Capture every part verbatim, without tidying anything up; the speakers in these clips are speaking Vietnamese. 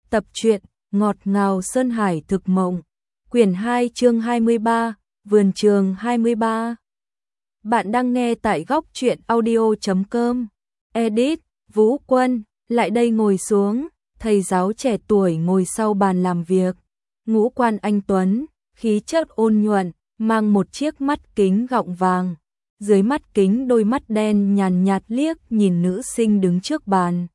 Tập truyện Ngọt ngào Sơn Hải thực mộng. Quyển hai chương hai mươi ba, Vườn trường hai mươi ba. Bạn đang nghe tại góc truyện audio chấm com. Edit, Vũ Quân, lại đây ngồi xuống. Thầy giáo trẻ tuổi ngồi sau bàn làm việc. Ngũ quan anh tuấn, khí chất ôn nhuận, mang một chiếc mắt kính gọng vàng. Dưới mắt kính đôi mắt đen nhàn nhạt liếc nhìn nữ sinh đứng trước bàn.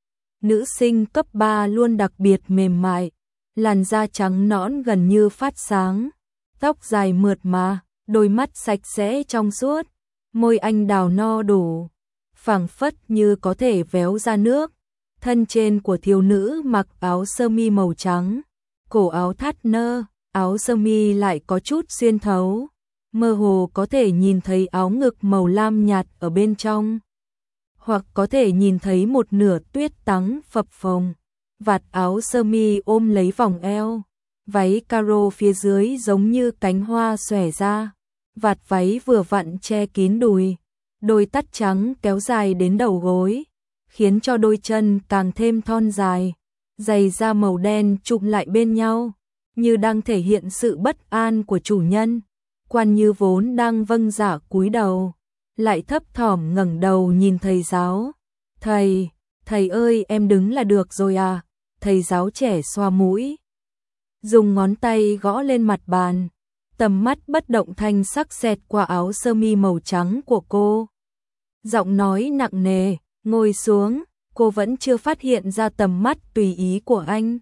Nữ sinh cấp ba luôn đặc biệt mềm mại, làn da trắng nõn gần như phát sáng, tóc dài mượt mà, đôi mắt sạch sẽ trong suốt, môi anh đào no đủ, phảng phất như có thể véo ra nước. Thân trên của thiếu nữ mặc áo sơ mi màu trắng, cổ áo thắt nơ, áo sơ mi lại có chút xuyên thấu, mơ hồ có thể nhìn thấy áo ngực màu lam nhạt ở bên trong, hoặc có thể nhìn thấy một nửa tuyết trắng phập phồng. Vạt áo sơ mi ôm lấy vòng eo, váy caro phía dưới giống như cánh hoa xòe ra, vạt váy vừa vặn che kín đùi, đôi tất trắng kéo dài đến đầu gối, khiến cho đôi chân càng thêm thon dài, giày da màu đen chụm lại bên nhau, như đang thể hiện sự bất an của chủ nhân. Quan Như vốn đang vâng dạ cúi đầu, lại thấp thỏm ngẩng đầu nhìn thầy giáo. Thầy, thầy ơi em đứng là được rồi à? Thầy giáo trẻ xoa mũi, dùng ngón tay gõ lên mặt bàn, tầm mắt bất động thanh sắc xẹt qua áo sơ mi màu trắng của cô. Giọng nói nặng nề, ngồi xuống, cô vẫn chưa phát hiện ra tầm mắt tùy ý của anh.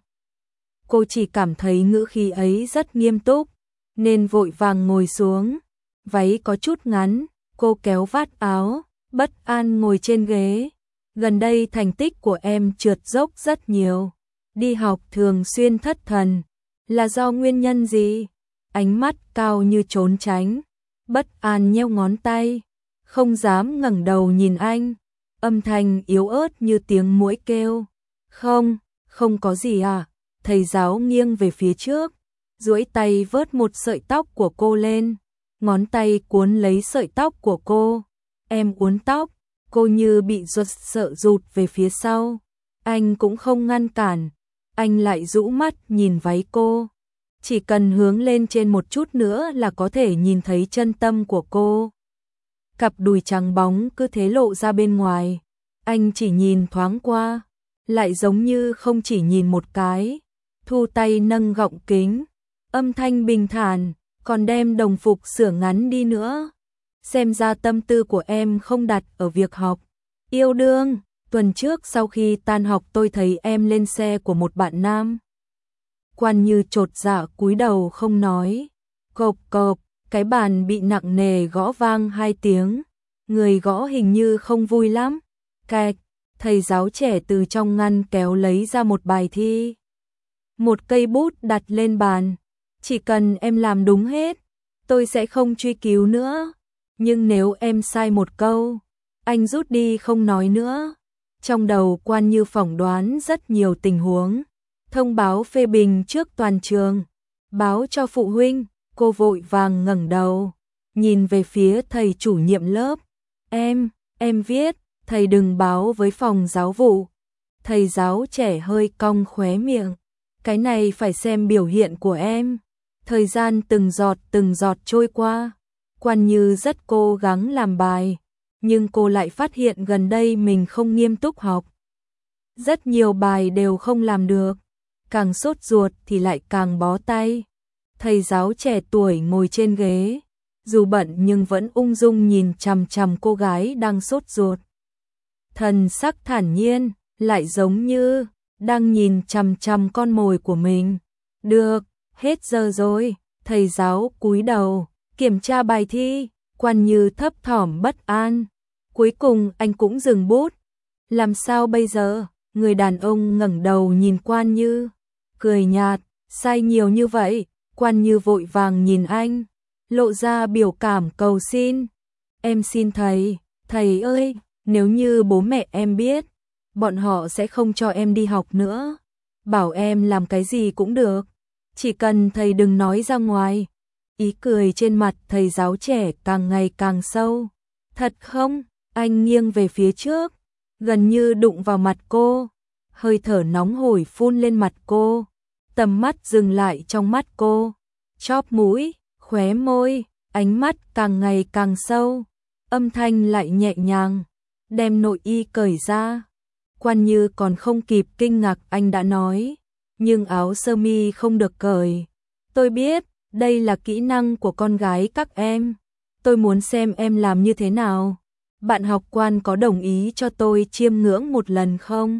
Cô chỉ cảm thấy ngữ khí ấy rất nghiêm túc, nên vội vàng ngồi xuống. Váy có chút ngắn, cô kéo vát áo, bất an ngồi trên ghế. Gần đây thành tích của em trượt dốc rất nhiều, đi học thường xuyên thất thần, là do nguyên nhân gì? Ánh mắt cao như trốn tránh, bất an nheo ngón tay, không dám ngẩng đầu nhìn anh, âm thanh yếu ớt như tiếng muỗi kêu. Không, không có gì à? Thầy giáo nghiêng về phía trước, duỗi tay vớt một sợi tóc của cô lên, ngón tay cuốn lấy sợi tóc của cô. Em uốn tóc. Cô như bị giật sợ rụt về phía sau, anh cũng không ngăn cản, anh lại rũ mắt nhìn váy cô. Chỉ cần hướng lên trên một chút nữa là có thể nhìn thấy chân tâm của cô. Cặp đùi trắng bóng cứ thế lộ ra bên ngoài, anh chỉ nhìn thoáng qua, lại giống như không chỉ nhìn một cái, thu tay nâng gọng kính, âm thanh bình thản, còn đem đồng phục sửa ngắn đi nữa. Xem ra tâm tư của em không đặt ở việc học. Yêu đương, tuần trước sau khi tan học tôi thấy em lên xe của một bạn nam. Quan Như chột dạ cúi đầu không nói. Cộp cộp, cái bàn bị nặng nề gõ vang hai tiếng. Người gõ hình như không vui lắm. Cạch, thầy giáo trẻ từ trong ngăn kéo lấy ra một bài thi. Một cây bút đặt lên bàn. Chỉ cần em làm đúng hết, tôi sẽ không truy cứu nữa. Nhưng nếu em sai một câu, anh rút đi không nói nữa. Trong đầu Quan Như phỏng đoán rất nhiều tình huống, thông báo phê bình trước toàn trường, báo cho phụ huynh. Cô vội vàng ngẩng đầu, nhìn về phía thầy chủ nhiệm lớp. Em, em viết, thầy đừng báo với phòng giáo vụ. Thầy giáo trẻ hơi cong khóe miệng. Cái này phải xem biểu hiện của em. Thời gian từng giọt từng giọt trôi qua. Quan Như rất cố gắng làm bài, nhưng cô lại phát hiện gần đây mình không nghiêm túc học. Rất nhiều bài đều không làm được, càng sốt ruột thì lại càng bó tay. Thầy giáo trẻ tuổi ngồi trên ghế, dù bận nhưng vẫn ung dung nhìn chằm chằm cô gái đang sốt ruột. Thần sắc thản nhiên, lại giống như đang nhìn chằm chằm con mồi của mình. Được, hết giờ rồi. Thầy giáo cúi đầu kiểm tra bài thi. Quan Như thấp thỏm bất an. Cuối cùng anh cũng dừng bút. Làm sao bây giờ? Người đàn ông ngẩng đầu nhìn Quan Như, cười nhạt. Sai nhiều như vậy? Quan Như vội vàng nhìn anh, lộ ra biểu cảm cầu xin. Em xin thầy, thầy ơi, nếu như bố mẹ em biết, bọn họ sẽ không cho em đi học nữa. Bảo em làm cái gì cũng được, chỉ cần thầy đừng nói ra ngoài. Ý cười trên mặt thầy giáo trẻ càng ngày càng sâu. Thật không? Anh nghiêng về phía trước, gần như đụng vào mặt cô. hơi thở nóng hổi phun lên mặt cô, tầm mắt dừng lại trong mắt cô, chóp mũi, khóe môi, ánh mắt càng ngày càng sâu, âm thanh lại nhẹ nhàng, đem nội y cởi ra. Quan Như còn không kịp kinh ngạc anh đã nói, nhưng áo sơ mi không được cởi. Tôi biết, đây là kỹ năng của con gái các em. Tôi muốn xem em làm như thế nào. Bạn học Quan có đồng ý cho tôi chiêm ngưỡng một lần không?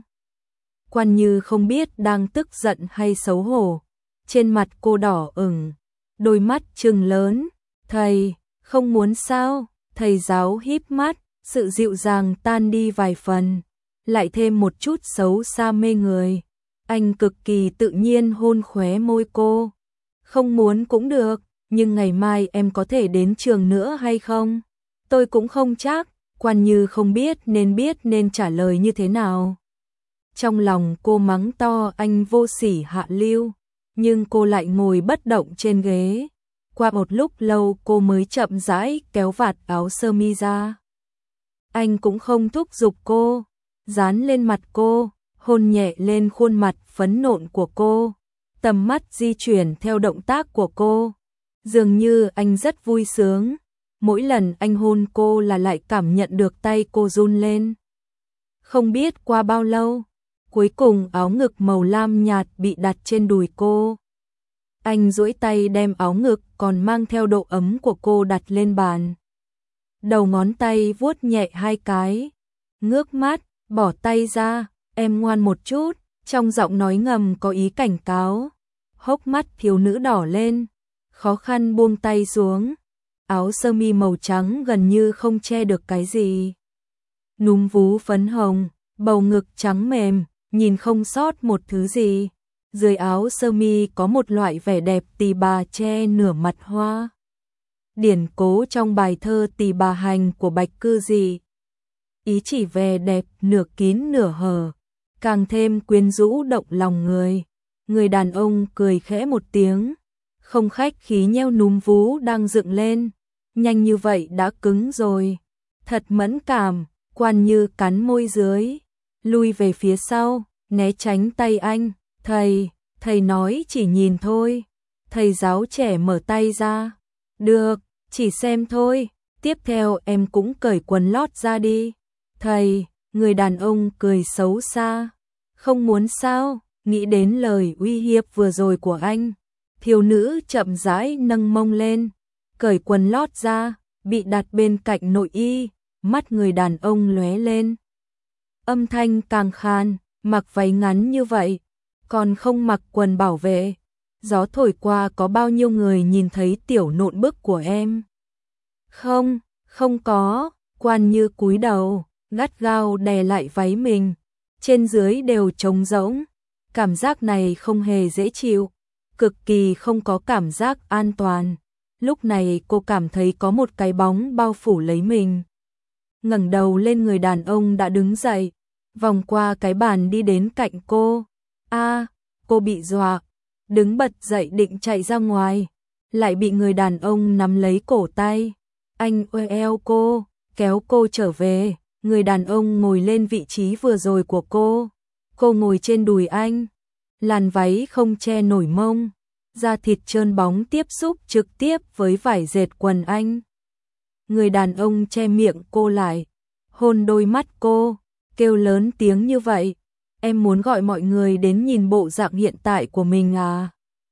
Quan Như không biết đang tức giận hay xấu hổ. Trên mặt cô đỏ ửng, đôi mắt trừng lớn. Thầy, không muốn sao? Thầy giáo híp mắt, sự dịu dàng tan đi vài phần, lại thêm một chút xấu xa mê người. Anh cực kỳ tự nhiên hôn khóe môi cô. Không muốn cũng được, nhưng ngày mai em có thể đến trường nữa hay không? Tôi cũng không chắc. Quan Như không biết nên biết nên trả lời như thế nào. Trong lòng cô mắng to anh vô sỉ hạ lưu, nhưng cô lại ngồi bất động trên ghế. Qua một lúc lâu cô mới chậm rãi kéo vạt áo sơ mi ra. Anh cũng không thúc giục cô, dán lên mặt cô, hôn nhẹ lên khuôn mặt phấn nộn của cô, tầm mắt di chuyển theo động tác của cô. Dường như anh rất vui sướng, mỗi lần anh hôn cô là lại cảm nhận được tay cô run lên. Không biết qua bao lâu, cuối cùng áo ngực màu lam nhạt bị đặt trên đùi cô. Anh duỗi tay đem áo ngực còn mang theo độ ấm của cô đặt lên bàn. Đầu ngón tay vuốt nhẹ hai cái, ngước mắt, bỏ tay ra, em ngoan một chút, trong giọng nói ngầm có ý cảnh cáo. Hốc mắt thiếu nữ đỏ lên, khó khăn buông tay xuống. Áo sơ mi màu trắng gần như không che được cái gì. Núm vú phấn hồng, bầu ngực trắng mềm, nhìn không sót một thứ gì. Dưới áo sơ mi có một loại vẻ đẹp tỳ bà che nửa mặt hoa. Điển cố trong bài thơ Tỳ bà hành của Bạch Cư Dị. Ý chỉ vẻ đẹp nửa kín nửa hở, càng thêm quyến rũ động lòng người. Người đàn ông cười khẽ một tiếng, không khách khí nheo núm vú đang dựng lên. Nhanh như vậy đã cứng rồi. Thật mẫn cảm. Quan Như cắn môi dưới, lui về phía sau, né tránh tay anh. Thầy, thầy nói chỉ nhìn thôi. Thầy giáo trẻ mở tay ra. Được, chỉ xem thôi. Tiếp theo em cũng cởi quần lót ra đi. Thầy, người đàn ông cười xấu xa. Không muốn sao? Nghĩ đến lời uy hiếp vừa rồi của anh, thiếu nữ chậm rãi nâng mông lên, cởi quần lót ra, bị đặt bên cạnh nội y, mắt người đàn ông lóe lên. Âm thanh càng khan, mặc váy ngắn như vậy, còn không mặc quần bảo vệ. Gió thổi qua có bao nhiêu người nhìn thấy tiểu nộn bức của em? Không, không có. Quan Như cúi đầu, gắt gao đè lại váy mình, trên dưới đều trống rỗng. Cảm giác này không hề dễ chịu, cực kỳ không có cảm giác an toàn. Lúc này cô cảm thấy có một cái bóng bao phủ lấy mình. Ngẩng đầu lên, người đàn ông đã đứng dậy, vòng qua cái bàn đi đến cạnh cô. A, cô bị dọa, đứng bật dậy định chạy ra ngoài, lại bị người đàn ông nắm lấy cổ tay. Anh ôm eo cô, kéo cô trở về. Người đàn ông ngồi lên vị trí vừa rồi của cô. Cô ngồi trên đùi anh, làn váy không che nổi mông, da thịt trơn bóng tiếp xúc trực tiếp với vải dệt quần anh. Người đàn ông che miệng cô lại, hôn đôi mắt cô, kêu lớn tiếng như vậy. Em muốn gọi mọi người đến nhìn bộ dạng hiện tại của mình à?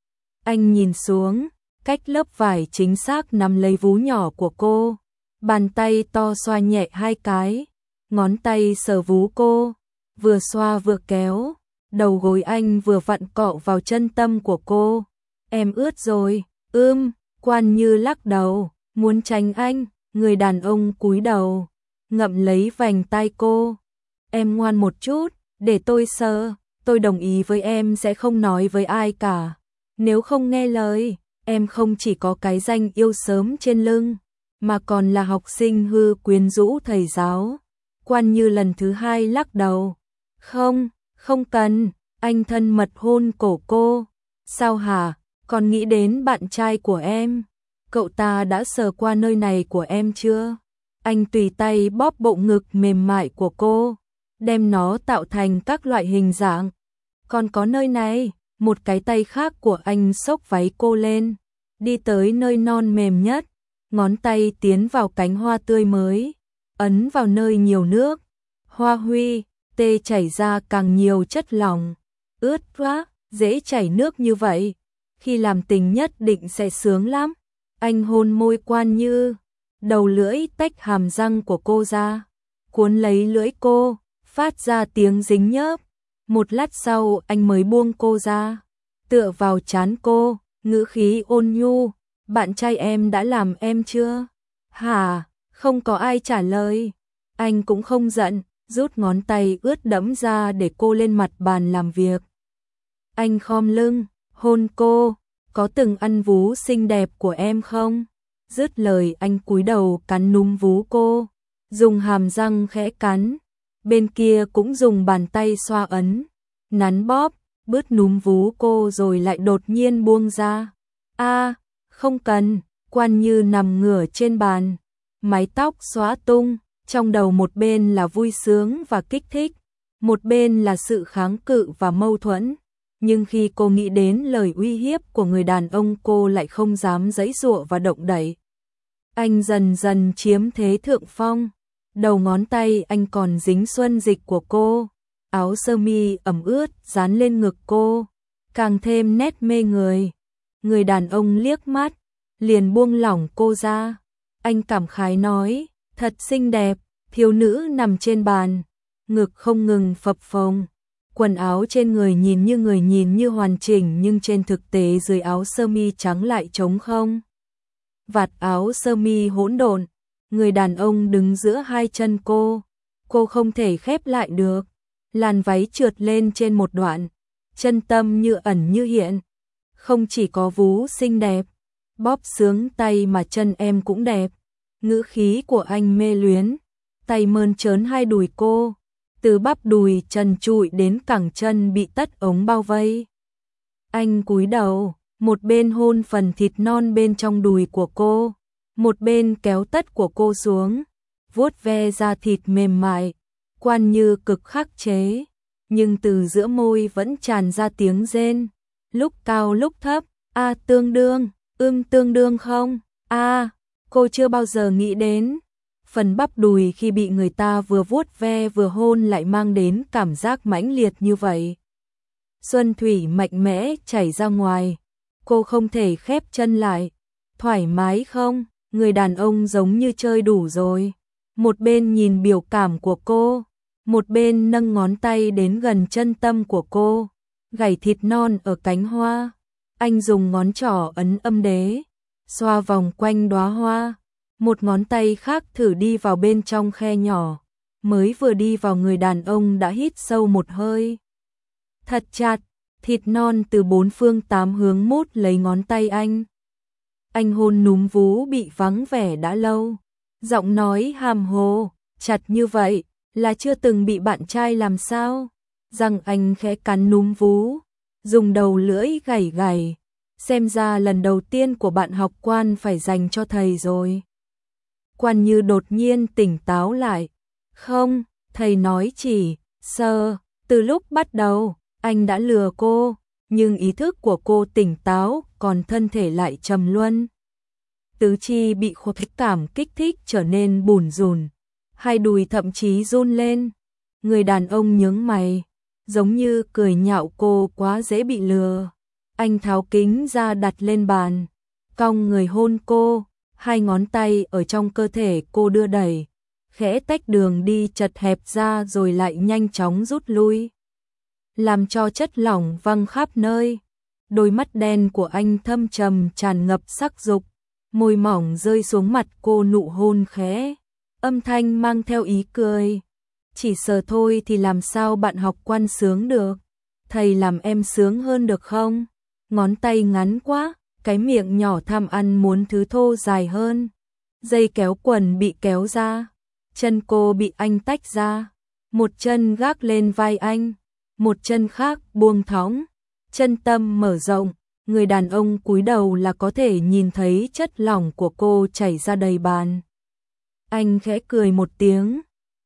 Anh nhìn xuống, cách lớp vải chính xác nắm lấy vú nhỏ của cô, bàn tay to xoa nhẹ hai cái, ngón tay sờ vú cô, vừa xoa vừa kéo, đầu gối anh vừa vặn cọ vào chân tâm của cô. Em ướt rồi. Ưm, Quan Như lắc đầu, muốn tránh anh. Người đàn ông cúi đầu, ngậm lấy vành tai cô. Em ngoan một chút, để tôi sờ. Tôi đồng ý với em sẽ không nói với ai cả. Nếu không nghe lời, em không chỉ có cái danh yêu sớm trên lưng, mà còn là học sinh hư quyến rũ thầy giáo. Quan Như lần thứ hai lắc đầu. Không, không cần. Anh thân mật hôn cổ cô. Sao hả? Còn nghĩ đến bạn trai của em? Cậu ta đã sờ qua nơi này của em chưa? Anh tùy tay bóp bộ ngực mềm mại của cô, đem nó tạo thành các loại hình dạng. Còn có nơi này, một cái tay khác của anh xốc váy cô lên, đi tới nơi non mềm nhất, ngón tay tiến vào cánh hoa tươi mới, ấn vào nơi nhiều nước, hoa huy, tê chảy ra càng nhiều chất lỏng, ướt quá, dễ chảy nước như vậy, khi làm tình nhất định sẽ sướng lắm. Anh hôn môi Quan Như, đầu lưỡi tách hàm răng của cô ra, cuốn lấy lưỡi cô, phát ra tiếng dính nhớp. Một lát sau anh mới buông cô ra, tựa vào trán cô, ngữ khí ôn nhu, bạn trai em đã làm em chưa? Hả? Không có ai trả lời. Anh cũng không giận, rút ngón tay ướt đẫm ra để cô lên mặt bàn làm việc. Anh khom lưng, hôn cô, có từng ăn vú xinh đẹp của em không? Dứt lời anh cúi đầu cắn núm vú cô, dùng hàm răng khẽ cắn, bên kia cũng dùng bàn tay xoa ấn, nắn bóp, bứt núm vú cô rồi lại đột nhiên buông ra. A, không cần, Quan Như nằm ngửa trên bàn, mái tóc xõa tung, trong đầu một bên là vui sướng và kích thích, một bên là sự kháng cự và mâu thuẫn. Nhưng khi cô nghĩ đến lời uy hiếp của người đàn ông, cô lại không dám giãy giụa và động đậy. Anh dần dần chiếm thế thượng phong, đầu ngón tay anh còn dính xuân dịch của cô, áo sơ mi ẩm ướt dán lên ngực cô, càng thêm nét mê người. Người đàn ông liếc mắt, liền buông lỏng cô ra. Anh cảm khái nói, thật xinh đẹp. Thiếu nữ nằm trên bàn, ngực không ngừng phập phồng. Quần áo trên người nhìn như người nhìn như hoàn chỉnh, nhưng trên thực tế dưới áo sơ mi trắng lại trống không. Vạt áo sơ mi hỗn độn, người đàn ông đứng giữa hai chân cô, cô không thể khép lại được. Làn váy trượt lên trên một đoạn, chân tâm như ẩn như hiện. Không chỉ có vú xinh đẹp, bóp sướng tay mà chân em cũng đẹp. Ngữ khí của anh mê luyến, tay mơn trớn hai đùi cô, từ bắp đùi trần trụi đến cẳng chân bị tất ống bao vây. Anh cúi đầu, một bên hôn phần thịt non bên trong đùi của cô, một bên kéo tất của cô xuống, vuốt ve da thịt mềm mại. Quan Như cực khắc chế, nhưng từ giữa môi vẫn tràn ra tiếng rên, lúc cao lúc thấp. A tương đương, ưm tương đương không? A, cô chưa bao giờ nghĩ đến phần bắp đùi khi bị người ta vừa vuốt ve vừa hôn lại mang đến cảm giác mãnh liệt như vậy. Xuân thủy mạnh mẽ chảy ra ngoài, cô không thể khép chân lại. Thoải mái không? Người đàn ông giống như chơi đủ rồi, một bên nhìn biểu cảm của cô, một bên nâng ngón tay đến gần chân tâm của cô, gảy thịt non ở cánh hoa. Anh dùng ngón trỏ ấn âm đế, xoa vòng quanh đóa hoa, một ngón tay khác thử đi vào bên trong khe nhỏ, mới vừa đi vào người đàn ông đã hít sâu một hơi. Thật chặt, thịt non từ bốn phương tám hướng mút lấy ngón tay anh. Anh hôn núm vú bị vắng vẻ đã lâu, giọng nói hàm hồ, chặt như vậy, là chưa từng bị bạn trai làm sao? Răng anh khẽ cắn núm vú, dùng đầu lưỡi gảy gảy, xem ra lần đầu tiên của bạn học Quan phải dành cho thầy rồi. Quan Như đột nhiên tỉnh táo lại, không, thầy nói chỉ, sơ, từ lúc bắt đầu, anh đã lừa cô, nhưng ý thức của cô tỉnh táo, còn thân thể lại trầm luân. Tứ chi bị khối cảm kích thích trở nên bủn rủn, hai đùi thậm chí run lên. Người đàn ông nhướng mày, giống như cười nhạo cô quá dễ bị lừa. Anh tháo kính ra đặt lên bàn, cong người hôn cô, hai ngón tay ở trong cơ thể cô đưa đẩy, khẽ tách đường đi chật hẹp ra rồi lại nhanh chóng rút lui, làm cho chất lỏng văng khắp nơi. Đôi mắt đen của anh thâm trầm tràn ngập sắc dục, môi mỏng rơi xuống mặt cô, nụ hôn khẽ, âm thanh mang theo ý cười. Chỉ sờ thôi thì làm sao bạn học Quan sướng được? Thầy làm em sướng hơn được không? Ngón tay ngắn quá, cái miệng nhỏ tham ăn muốn thứ thô dài hơn. Dây kéo quần bị kéo ra, chân cô bị anh tách ra, một chân gác lên vai anh, một chân khác buông thõng, chân tâm mở rộng. Người đàn ông cúi đầu là có thể nhìn thấy chất lỏng của cô chảy ra đầy bàn. Anh khẽ cười một tiếng,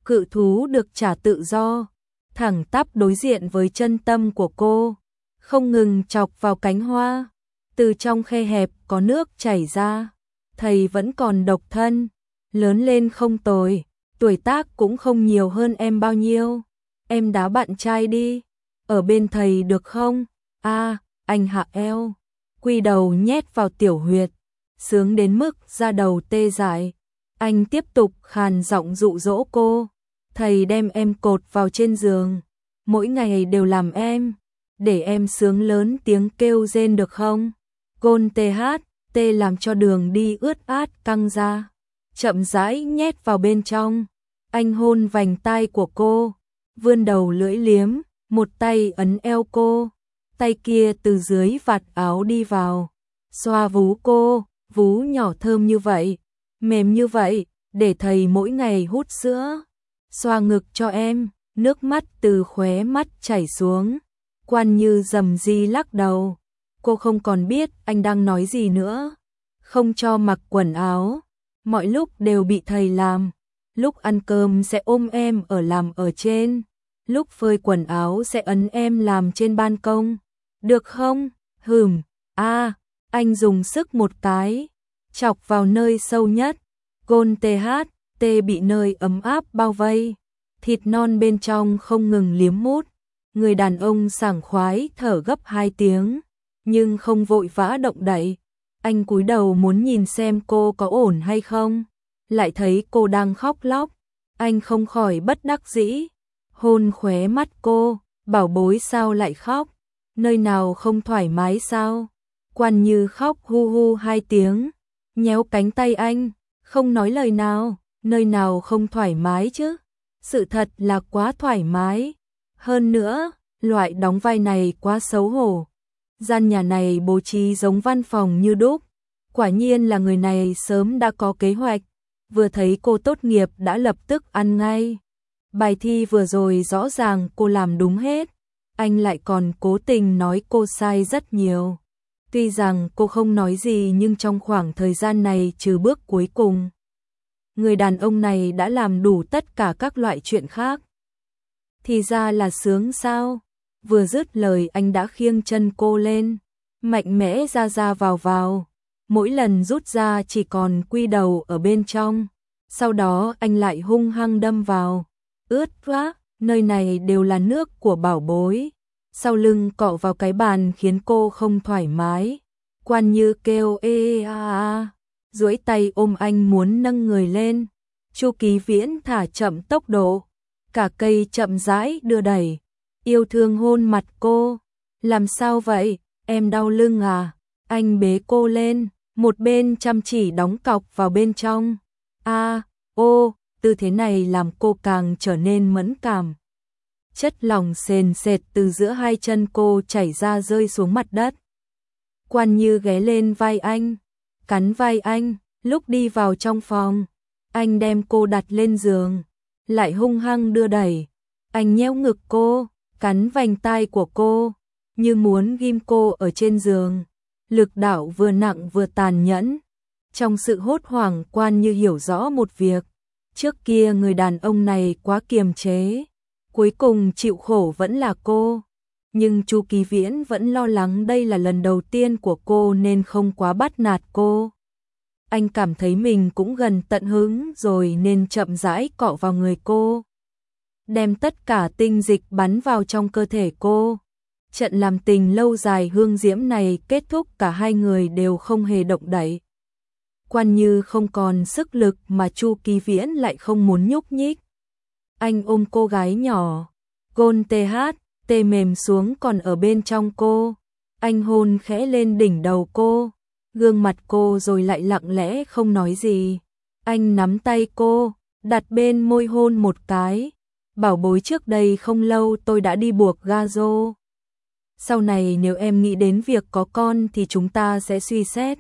Cự thú được trả tự do, thẳng tắp đối diện với chân tâm của cô, không ngừng chọc vào cánh hoa. Từ trong khe hẹp có nước chảy ra. Thầy vẫn còn độc thân, lớn lên không tồi, tuổi tác cũng không nhiều hơn em bao nhiêu. Em đá bạn trai đi, ở bên thầy được không? A, à, anh hạ eo, quy đầu nhét vào tiểu huyệt, sướng đến mức da đầu tê dại. Anh tiếp tục khàn giọng dụ dỗ cô, thầy đem em cột vào trên giường, mỗi ngày đều làm em, để em sướng lớn tiếng kêu rên được không? Gôn tê hát, tê làm cho đường đi ướt át căng ra, chậm rãi nhét vào bên trong. Anh hôn vành tai của cô, vươn đầu lưỡi liếm, một tay ấn eo cô, tay kia từ dưới vạt áo đi vào, xoa vú cô, vú nhỏ thơm như vậy, mềm như vậy, để thầy mỗi ngày hút sữa, xoa ngực cho em. Nước mắt từ khóe mắt chảy xuống. Quan Như rầm ri lắc đầu, cô không còn biết anh đang nói gì nữa. Không cho mặc quần áo, mọi lúc đều bị thầy làm, lúc ăn cơm sẽ ôm em ở làm ở trên, lúc phơi quần áo sẽ ấn em làm trên ban công, được không? Hừm, a, à, anh dùng sức một cái, chọc vào nơi sâu nhất. Gôn tê hát, tê bị nơi ấm áp bao vây, thịt non bên trong không ngừng liếm mút. Người đàn ông sảng khoái thở gấp hai tiếng, nhưng không vội vã động đậy. Anh cúi đầu muốn nhìn xem cô có ổn hay không, lại thấy cô đang khóc lóc. Anh không khỏi bất đắc dĩ, hôn khóe mắt cô, bảo bối sao lại khóc, nơi nào không thoải mái sao? Quan Như khóc hu hu hai tiếng, nhéo cánh tay anh, không nói lời nào, nơi nào không thoải mái chứ? Sự thật là quá thoải mái. Hơn nữa, loại đóng vai này quá xấu hổ. Gian nhà này bố trí giống văn phòng như đúc. Quả nhiên là người này sớm đã có kế hoạch. Vừa thấy cô tốt nghiệp đã lập tức ăn ngay. Bài thi vừa rồi rõ ràng cô làm đúng hết. Anh lại còn cố tình nói cô sai rất nhiều. Tuy rằng cô không nói gì nhưng trong khoảng thời gian này trừ bước cuối cùng, người đàn ông này đã làm đủ tất cả các loại chuyện khác. Thì ra là sướng sao? Vừa dứt lời anh đã khiêng chân cô lên, mạnh mẽ ra ra vào vào. Mỗi lần rút ra chỉ còn quy đầu ở bên trong. Sau đó anh lại hung hăng đâm vào. Ướt quá, nơi này đều là nước của bảo bối. Sau lưng cọ vào cái bàn khiến cô không thoải mái. Quan Như kêu ê a a, duỗi tay ôm anh muốn nâng người lên. Chu Ký Viễn thả chậm tốc độ, cả cây chậm rãi đưa đẩy, yêu thương hôn mặt cô. Làm sao vậy, em đau lưng à? Anh bế cô lên, một bên chăm chỉ đóng cọc vào bên trong. A, ô, tư thế này làm cô càng trở nên mẫn cảm. Chất lỏng sền sệt từ giữa hai chân cô chảy ra rơi xuống mặt đất. Quan Như ghé lên vai anh, cắn vai anh. Lúc đi vào trong phòng, anh đem cô đặt lên giường, lại hung hăng đưa đẩy. Anh nhéo ngực cô, cắn vành tai của cô, như muốn ghim cô ở trên giường. Lực đạo vừa nặng vừa tàn nhẫn. Trong sự hốt hoảng, Quan Như hiểu rõ một việc. Trước kia người đàn ông này quá kiềm chế, cuối cùng chịu khổ vẫn là cô. Nhưng Chu Ký Viễn vẫn lo lắng đây là lần đầu tiên của cô nên không quá bắt nạt cô. Anh cảm thấy mình cũng gần tận hứng rồi nên chậm rãi cọ vào người cô, đem tất cả tinh dịch bắn vào trong cơ thể cô. Trận làm tình lâu dài hương diễm này kết thúc cả hai người đều không hề động đậy. Quan Như không còn sức lực mà Chu Ký Viễn lại không muốn nhúc nhích. Anh ôm cô gái nhỏ, gôn tê hát, tê mềm xuống còn ở bên trong cô. Anh hôn khẽ lên đỉnh đầu cô, gương mặt cô rồi lại lặng lẽ không nói gì. Anh nắm tay cô, đặt bên môi hôn một cái. Bảo bối, trước đây không lâu tôi đã đi buộc ga rô. Sau này nếu em nghĩ đến việc có con thì chúng ta sẽ suy xét.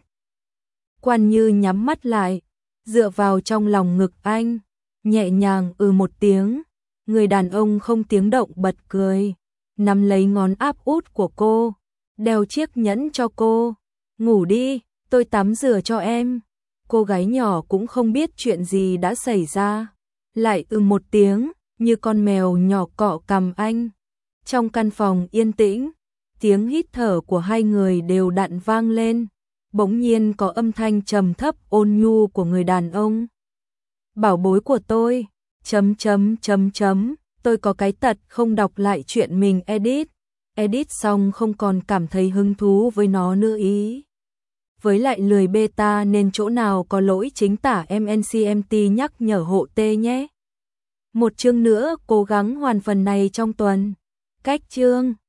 Quan Như nhắm mắt lại, dựa vào trong lòng ngực anh, nhẹ nhàng ừ một tiếng. Người đàn ông không tiếng động bật cười, nắm lấy ngón áp út của cô, đeo chiếc nhẫn cho cô. Ngủ đi, tôi tắm rửa cho em. Cô gái nhỏ cũng không biết chuyện gì đã xảy ra, lại ừ một tiếng, như con mèo nhỏ cọ cằm anh. Trong căn phòng yên tĩnh, tiếng hít thở của hai người đều đặn vang lên, bỗng nhiên có âm thanh trầm thấp ôn nhu của người đàn ông. Bảo bối của tôi, chấm chấm chấm chấm, tôi có cái tật không đọc lại chuyện mình edit, edit xong không còn cảm thấy hứng thú với nó nữa ý. Với lại lười beta nên chỗ nào có lỗi chính tả em en xê em tê nhắc nhở hộ tê nhé. Một chương nữa cố gắng hoàn phần này trong tuần. Cách chương